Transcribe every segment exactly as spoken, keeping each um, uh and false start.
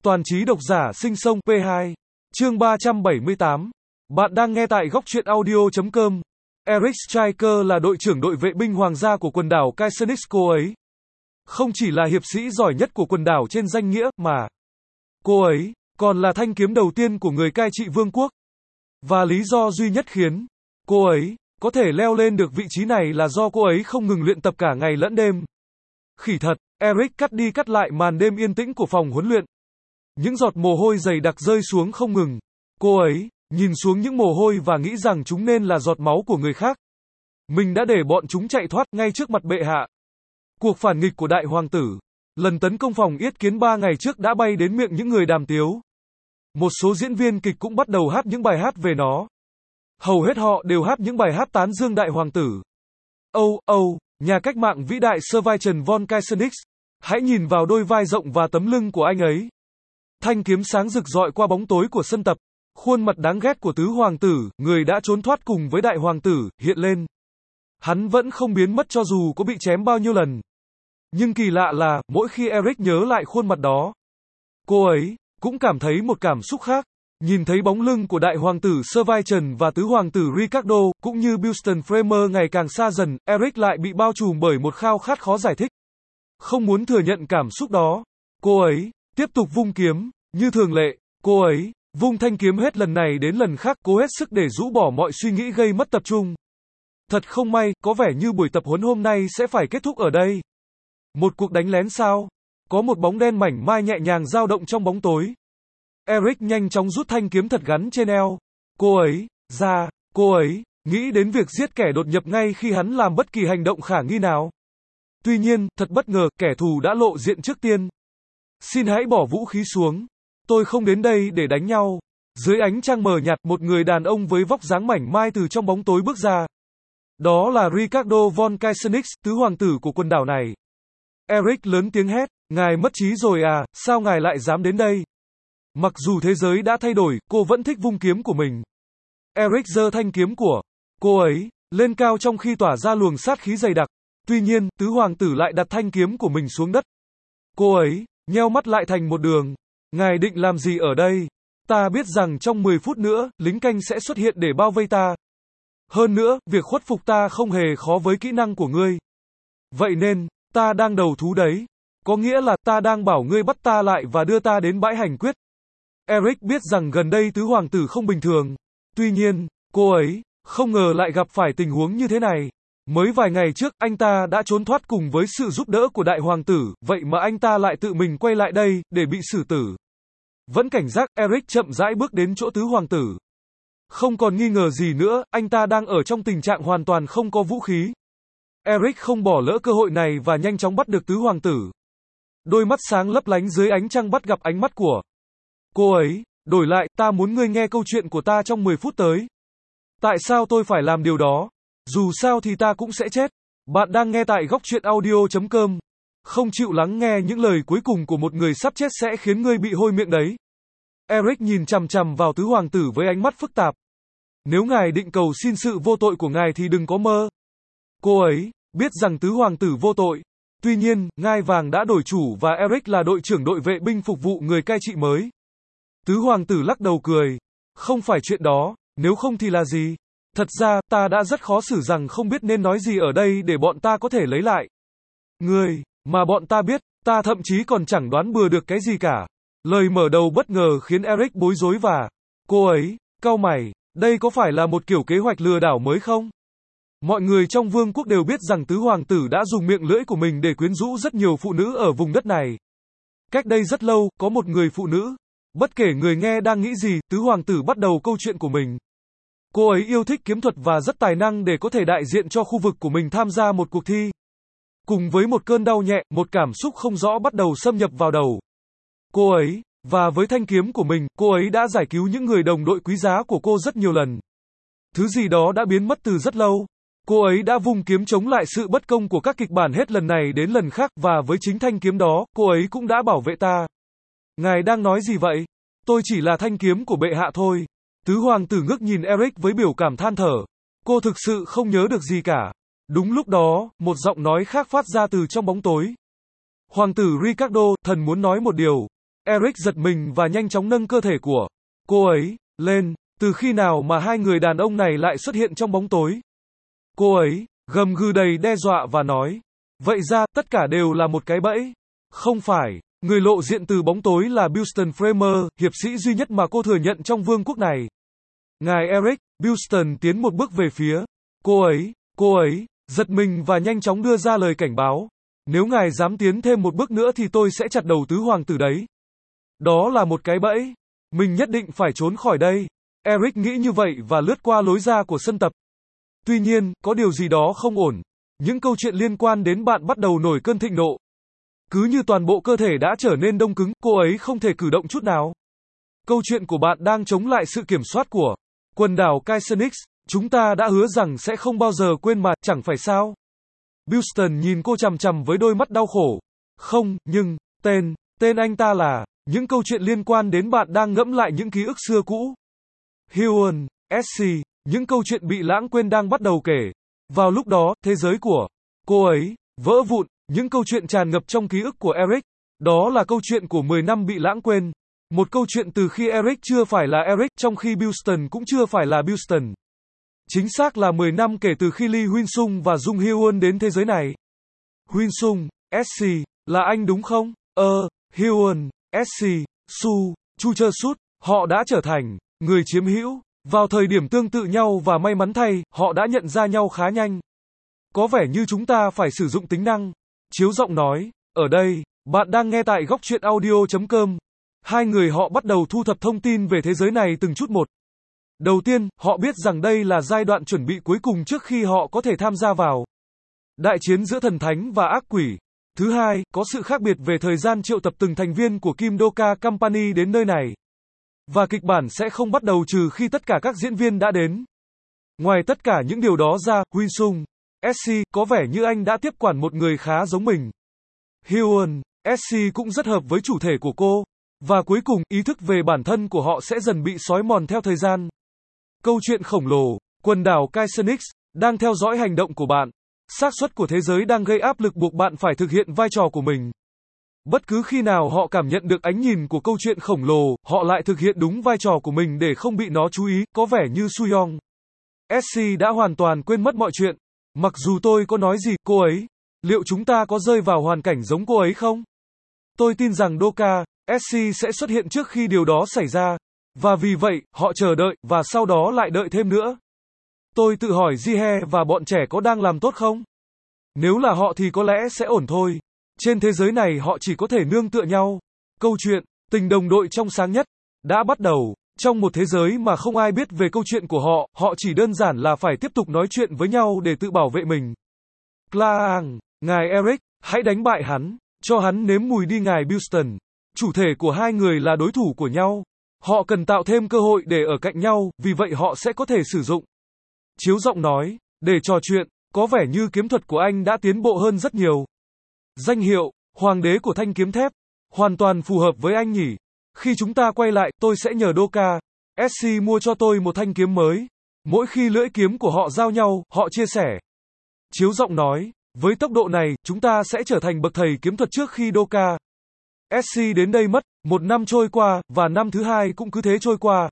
Toàn trí độc giả sinh sông pê hai. Chương ba trăm bảy mươi tám. Bạn đang nghe tại góc truyện audio chấm com. Eric Striker là đội trưởng đội vệ binh hoàng gia của quần đảo Kaisernis. Cô ấy không chỉ là hiệp sĩ giỏi nhất của quần đảo trên danh nghĩa, mà cô ấy còn là thanh kiếm đầu tiên của người cai trị vương quốc. Và lý do duy nhất khiến cô ấy có thể leo lên được vị trí này là do cô ấy không ngừng luyện tập cả ngày lẫn đêm. Khỉ thật, Eric cắt đi cắt lại màn đêm yên tĩnh của phòng huấn luyện. Những giọt mồ hôi dày đặc rơi xuống không ngừng. Cô ấy nhìn xuống những mồ hôi và nghĩ rằng chúng nên là giọt máu của người khác. Mình đã để bọn chúng chạy thoát ngay trước mặt bệ hạ. Cuộc phản nghịch của đại hoàng tử, lần tấn công phòng yết kiến ba ngày trước đã bay đến miệng những người đàm tiếu. Một số diễn viên kịch cũng bắt đầu hát những bài hát về nó. Hầu hết họ đều hát những bài hát tán dương đại hoàng tử. Âu, Âu, nhà cách mạng vĩ đại Servation von Kaisernis, hãy nhìn vào đôi vai rộng và tấm lưng của anh ấy. Thanh kiếm sáng rực rọi qua bóng tối của sân tập. Khuôn mặt đáng ghét của tứ hoàng tử, người đã trốn thoát cùng với đại hoàng tử, hiện lên. Hắn vẫn không biến mất cho dù có bị chém bao nhiêu lần. Nhưng kỳ lạ là, mỗi khi Eric nhớ lại khuôn mặt đó, cô ấy cũng cảm thấy một cảm xúc khác. Nhìn thấy bóng lưng của đại hoàng tử Servation và tứ hoàng tử Ricardo, cũng như Buxton Framer ngày càng xa dần, Eric lại bị bao trùm bởi một khao khát khó giải thích. Không muốn thừa nhận cảm xúc đó, cô ấy tiếp tục vung kiếm, như thường lệ, cô ấy vung thanh kiếm hết lần này đến lần khác, cố hết sức để rũ bỏ mọi suy nghĩ gây mất tập trung. Thật không may, có vẻ như buổi tập huấn hôm nay sẽ phải kết thúc ở đây. Một cuộc đánh lén sao? Có một bóng đen mảnh mai nhẹ nhàng dao động trong bóng tối. Eric nhanh chóng rút thanh kiếm thật gắn trên eo. Cô ấy ra, cô ấy nghĩ đến việc giết kẻ đột nhập ngay khi hắn làm bất kỳ hành động khả nghi nào. Tuy nhiên, thật bất ngờ, kẻ thù đã lộ diện trước tiên. Xin hãy bỏ vũ khí xuống. Tôi không đến đây để đánh nhau. Dưới ánh trăng mờ nhạt, một người đàn ông với vóc dáng mảnh mai từ trong bóng tối bước ra. Đó là Ricardo von Kaisernis, tứ hoàng tử của quần đảo này. Eric lớn tiếng hét, ngài mất trí rồi à, sao ngài lại dám đến đây? Mặc dù thế giới đã thay đổi, cô vẫn thích vung kiếm của mình. Eric giơ thanh kiếm của cô ấy lên cao trong khi tỏa ra luồng sát khí dày đặc. Tuy nhiên, tứ hoàng tử lại đặt thanh kiếm của mình xuống đất. Cô ấy nheo mắt lại thành một đường. Ngài định làm gì ở đây? Ta biết rằng trong mười phút nữa, lính canh sẽ xuất hiện để bao vây ta. Hơn nữa, việc khuất phục ta không hề khó với kỹ năng của ngươi. Vậy nên, ta đang đầu thú đấy. Có nghĩa là ta đang bảo ngươi bắt ta lại và đưa ta đến bãi hành quyết. Eric biết rằng gần đây tứ hoàng tử không bình thường. Tuy nhiên, cô ấy không ngờ lại gặp phải tình huống như thế này. Mới vài ngày trước, anh ta đã trốn thoát cùng với sự giúp đỡ của đại hoàng tử, vậy mà anh ta lại tự mình quay lại đây, để bị xử tử. Vẫn cảnh giác, Eric chậm rãi bước đến chỗ tứ hoàng tử. Không còn nghi ngờ gì nữa, anh ta đang ở trong tình trạng hoàn toàn không có vũ khí. Eric không bỏ lỡ cơ hội này và nhanh chóng bắt được tứ hoàng tử. Đôi mắt sáng lấp lánh dưới ánh trăng bắt gặp ánh mắt của cô ấy. Đổi lại, ta muốn ngươi nghe câu chuyện của ta trong mười phút tới. Tại sao tôi phải làm điều đó? Dù sao thì ta cũng sẽ chết. Bạn đang nghe tại góc truyện audio chấm com. Không chịu lắng nghe những lời cuối cùng của một người sắp chết sẽ khiến ngươi bị hôi miệng đấy. Eric nhìn chằm chằm vào tứ hoàng tử với ánh mắt phức tạp. Nếu ngài định cầu xin sự vô tội của ngài thì đừng có mơ. Cô ấy biết rằng tứ hoàng tử vô tội. Tuy nhiên, ngai vàng đã đổi chủ và Eric là đội trưởng đội vệ binh phục vụ người cai trị mới. Tứ hoàng tử lắc đầu cười. Không phải chuyện đó, nếu không thì là gì? Thật ra, ta đã rất khó xử rằng không biết nên nói gì ở đây để bọn ta có thể lấy lại người mà bọn ta biết, ta thậm chí còn chẳng đoán bừa được cái gì cả. Lời mở đầu bất ngờ khiến Eric bối rối và cô ấy cau mày, đây có phải là một kiểu kế hoạch lừa đảo mới không? Mọi người trong vương quốc đều biết rằng tứ hoàng tử đã dùng miệng lưỡi của mình để quyến rũ rất nhiều phụ nữ ở vùng đất này. Cách đây rất lâu, có một người phụ nữ. Bất kể người nghe đang nghĩ gì, tứ hoàng tử bắt đầu câu chuyện của mình. Cô ấy yêu thích kiếm thuật và rất tài năng để có thể đại diện cho khu vực của mình tham gia một cuộc thi. Cùng với một cơn đau nhẹ, một cảm xúc không rõ bắt đầu xâm nhập vào đầu cô ấy, và với thanh kiếm của mình, cô ấy đã giải cứu những người đồng đội quý giá của cô rất nhiều lần. Thứ gì đó đã biến mất từ rất lâu. Cô ấy đã vung kiếm chống lại sự bất công của các kịch bản hết lần này đến lần khác, và với chính thanh kiếm đó, cô ấy cũng đã bảo vệ ta. Ngài đang nói gì vậy? Tôi chỉ là thanh kiếm của bệ hạ thôi. Tứ hoàng tử ngước nhìn Eric với biểu cảm than thở. Cô thực sự không nhớ được gì cả. Đúng lúc đó, một giọng nói khác phát ra từ trong bóng tối. Hoàng tử Ricardo, thần muốn nói một điều. Eric giật mình và nhanh chóng nâng cơ thể của cô ấy lên. Từ khi nào mà hai người đàn ông này lại xuất hiện trong bóng tối? Cô ấy gầm gừ đầy đe dọa và nói. Vậy ra, tất cả đều là một cái bẫy. Không phải, người lộ diện từ bóng tối là Buxton Framer, hiệp sĩ duy nhất mà cô thừa nhận trong vương quốc này. Ngài Eric, Buxton tiến một bước về phía cô ấy. Cô ấy giật mình và nhanh chóng đưa ra lời cảnh báo. Nếu ngài dám tiến thêm một bước nữa thì tôi sẽ chặt đầu tứ hoàng tử đấy. Đó là một cái bẫy. Mình nhất định phải trốn khỏi đây. Eric nghĩ như vậy và lướt qua lối ra của sân tập. Tuy nhiên, có điều gì đó không ổn. Những câu chuyện liên quan đến bạn bắt đầu nổi cơn thịnh nộ. Cứ như toàn bộ cơ thể đã trở nên đông cứng, cô ấy không thể cử động chút nào. Câu chuyện của bạn đang chống lại sự kiểm soát của quần đảo Kaisenix. Chúng ta đã hứa rằng sẽ không bao giờ quên mà, chẳng phải sao? Buxton nhìn cô chằm chằm với đôi mắt đau khổ. Không, nhưng, tên, tên anh ta là, những câu chuyện liên quan đến bạn đang ngẫm lại những ký ức xưa cũ. Huon, Essie, những câu chuyện bị lãng quên đang bắt đầu kể. Vào lúc đó, thế giới của cô ấy vỡ vụn, những câu chuyện tràn ngập trong ký ức của Eric. Đó là câu chuyện của mười năm bị lãng quên. Một câu chuyện từ khi Eric chưa phải là Eric, trong khi Buxton cũng chưa phải là Buxton. Chính xác là mười năm kể từ khi Lee Huynh Sung và Jung Hyun đến thế giới này. Huynh Sung, Essie, là anh đúng không? Ờ, Hyun, Essie, Su, Chu Chơ Sút, họ đã trở thành người chiếm hữu. Vào thời điểm tương tự nhau và may mắn thay, họ đã nhận ra nhau khá nhanh. Có vẻ như chúng ta phải sử dụng tính năng. Chiếu giọng nói, ở đây, bạn đang nghe tại góc truyện audio chấm com. Hai người họ bắt đầu thu thập thông tin về thế giới này từng chút một. Đầu tiên, họ biết rằng đây là giai đoạn chuẩn bị cuối cùng trước khi họ có thể tham gia vào đại chiến giữa thần thánh và ác quỷ. Thứ hai, có sự khác biệt về thời gian triệu tập từng thành viên của Kim Doka Company đến nơi này. Và kịch bản sẽ không bắt đầu trừ khi tất cả các diễn viên đã đến. Ngoài tất cả những điều đó ra, Huynh Sung, Essie, có vẻ như anh đã tiếp quản một người khá giống mình. Hyun, Essie cũng rất hợp với chủ thể của cô. Và cuối cùng, ý thức về bản thân của họ sẽ dần bị xói mòn theo thời gian. Câu chuyện khổng lồ, quần đảo Kaisenix, đang theo dõi hành động của bạn. Xác suất của thế giới đang gây áp lực buộc bạn phải thực hiện vai trò của mình. Bất cứ khi nào họ cảm nhận được ánh nhìn của câu chuyện khổng lồ, họ lại thực hiện đúng vai trò của mình để không bị nó chú ý, có vẻ như Suyong. Essie đã hoàn toàn quên mất mọi chuyện. Mặc dù tôi có nói gì, cô ấy, liệu chúng ta có rơi vào hoàn cảnh giống cô ấy không? Tôi tin rằng Doka, Essie sẽ xuất hiện trước khi điều đó xảy ra. Và vì vậy, họ chờ đợi, và sau đó lại đợi thêm nữa. Tôi tự hỏi Jihe và bọn trẻ có đang làm tốt không? Nếu là họ thì có lẽ sẽ ổn thôi. Trên thế giới này họ chỉ có thể nương tựa nhau. Câu chuyện, tình đồng đội trong sáng nhất, đã bắt đầu. Trong một thế giới mà không ai biết về câu chuyện của họ, họ chỉ đơn giản là phải tiếp tục nói chuyện với nhau để tự bảo vệ mình. Klaang, ngài Eric, hãy đánh bại hắn, cho hắn nếm mùi đi ngài Buxton. Chủ thể của hai người là đối thủ của nhau. Họ cần tạo thêm cơ hội để ở cạnh nhau, vì vậy họ sẽ có thể sử dụng. Chiếu giọng nói, để trò chuyện, có vẻ như kiếm thuật của anh đã tiến bộ hơn rất nhiều. Danh hiệu, Hoàng đế của thanh kiếm thép, hoàn toàn phù hợp với anh nhỉ. Khi chúng ta quay lại, tôi sẽ nhờ Doka, Essie mua cho tôi một thanh kiếm mới. Mỗi khi lưỡi kiếm của họ giao nhau, họ chia sẻ. Chiếu giọng nói, với tốc độ này, chúng ta sẽ trở thành bậc thầy kiếm thuật trước khi Doka, Essie đến đây mất. Một năm trôi qua, và năm thứ hai cũng cứ thế trôi qua.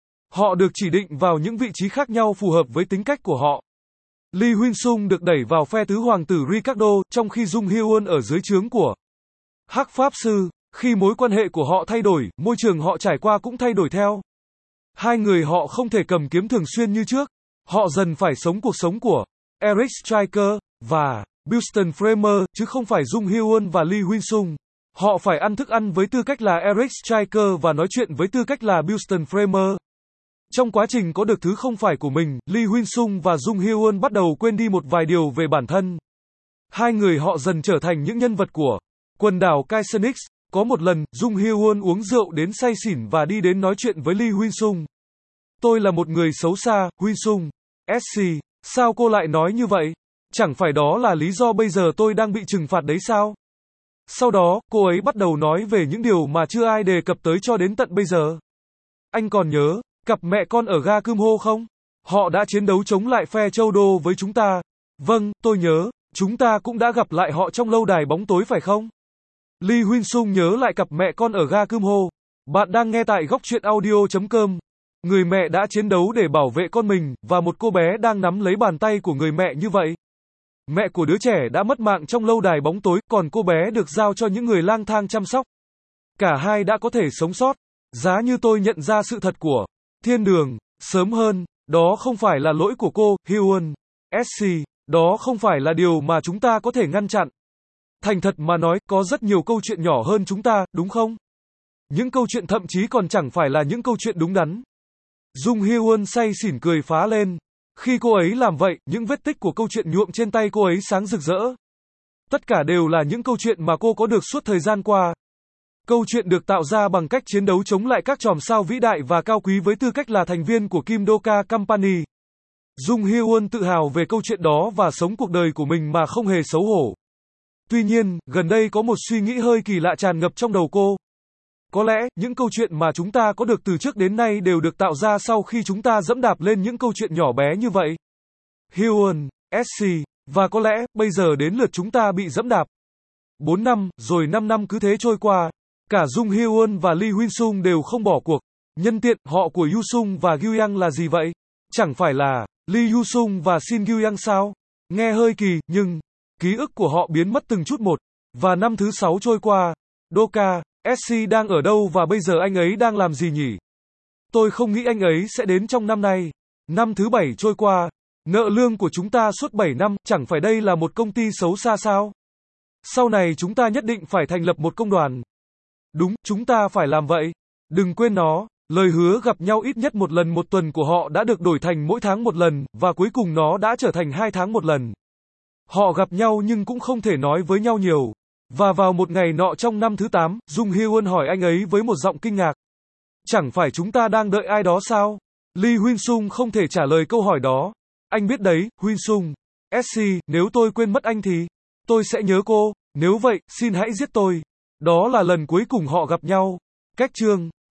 Họ được chỉ định vào những vị trí khác nhau phù hợp với tính cách của họ. Lee Huynh Sung được đẩy vào phe tứ hoàng tử Ricardo, trong khi Jung Hyun ở dưới trướng của Hắc Pháp Sư. Khi mối quan hệ của họ thay đổi, môi trường họ trải qua cũng thay đổi theo. Hai người họ không thể cầm kiếm thường xuyên như trước. Họ dần phải sống cuộc sống của Eric Striker và Buxton Framer, chứ không phải Jung Hyun và Lee Huynh Sung. Họ phải ăn thức ăn với tư cách là Eric Striker và nói chuyện với tư cách là Buxton Framer. Trong quá trình có được thứ không phải của mình, Lee Huynh Sung và Jung Hyun bắt đầu quên đi một vài điều về bản thân. Hai người họ dần trở thành những nhân vật của quần đảo Kaisenix. Có một lần, Jung Hyun uống rượu đến say xỉn và đi đến nói chuyện với Lee Huynh Sung. Tôi là một người xấu xa, Huynh Sung. Essie, sao cô lại nói như vậy? Chẳng phải đó là lý do bây giờ tôi đang bị trừng phạt đấy sao? Sau đó, cô ấy bắt đầu nói về những điều mà chưa ai đề cập tới cho đến tận bây giờ. Anh còn nhớ cặp mẹ con ở ga Kumho không? Họ đã chiến đấu chống lại phe Châu Đô với chúng ta. Vâng, tôi nhớ, chúng ta cũng đã gặp lại họ trong lâu đài bóng tối phải không? Lee Huyên Sung nhớ lại cặp mẹ con ở ga Cơm Hô. Bạn đang nghe tại góc truyện audio.com. Người mẹ đã chiến đấu để bảo vệ con mình, và một cô bé đang nắm lấy bàn tay của người mẹ như vậy. Mẹ của đứa trẻ đã mất mạng trong lâu đài bóng tối, còn cô bé được giao cho những người lang thang chăm sóc. Cả hai đã có thể sống sót. Giá như tôi nhận ra sự thật của thiên đường sớm hơn, đó không phải là lỗi của cô, Hyun S C, đó không phải là điều mà chúng ta có thể ngăn chặn. Thành thật mà nói, có rất nhiều câu chuyện nhỏ hơn chúng ta, đúng không? Những câu chuyện thậm chí còn chẳng phải là những câu chuyện đúng đắn. Jung Hyun say xỉn cười phá lên. Khi cô ấy làm vậy, những vết tích của câu chuyện nhuộm trên tay cô ấy sáng rực rỡ. Tất cả đều là những câu chuyện mà cô có được suốt thời gian qua. Câu chuyện được tạo ra bằng cách chiến đấu chống lại các chòm sao vĩ đại và cao quý với tư cách là thành viên của Kim Doka Company. Jung Hyun tự hào về câu chuyện đó và sống cuộc đời của mình mà không hề xấu hổ. Tuy nhiên, gần đây có một suy nghĩ hơi kỳ lạ tràn ngập trong đầu cô. Có lẽ, những câu chuyện mà chúng ta có được từ trước đến nay đều được tạo ra sau khi chúng ta dẫm đạp lên những câu chuyện nhỏ bé như vậy. Hyun S C, và có lẽ, bây giờ đến lượt chúng ta bị dẫm đạp. bốn năm, rồi năm năm cứ thế trôi qua. Cả Jung Hyun và Lee Huyên Sung đều không bỏ cuộc. Nhân tiện, họ của Yu Sung và Gyu Yang là gì vậy? Chẳng phải là Lee Yu Sung và Shin Gyu Yang sao? Nghe hơi kỳ, nhưng ký ức của họ biến mất từng chút một. Và năm thứ sáu trôi qua. Doka S C đang ở đâu và bây giờ anh ấy đang làm gì nhỉ? Tôi không nghĩ anh ấy sẽ đến trong năm nay. Năm thứ bảy trôi qua. Nợ lương của chúng ta suốt bảy năm, chẳng phải đây là một công ty xấu xa sao? Sau này chúng ta nhất định phải thành lập một công đoàn. Đúng, chúng ta phải làm vậy. Đừng quên nó, lời hứa gặp nhau ít nhất một lần một tuần của họ đã được đổi thành mỗi tháng một lần, và cuối cùng nó đã trở thành hai tháng một lần. Họ gặp nhau nhưng cũng không thể nói với nhau nhiều. Và vào một ngày nọ trong năm thứ tám, Jung Hyun hỏi anh ấy với một giọng kinh ngạc. Chẳng phải chúng ta đang đợi ai đó sao? Lee Huyên Sung không thể trả lời câu hỏi đó. Anh biết đấy, Huyên Sung S C, nếu tôi quên mất anh thì tôi sẽ nhớ cô. Nếu vậy, xin hãy giết tôi. Đó là lần cuối cùng họ gặp nhau. Cách chương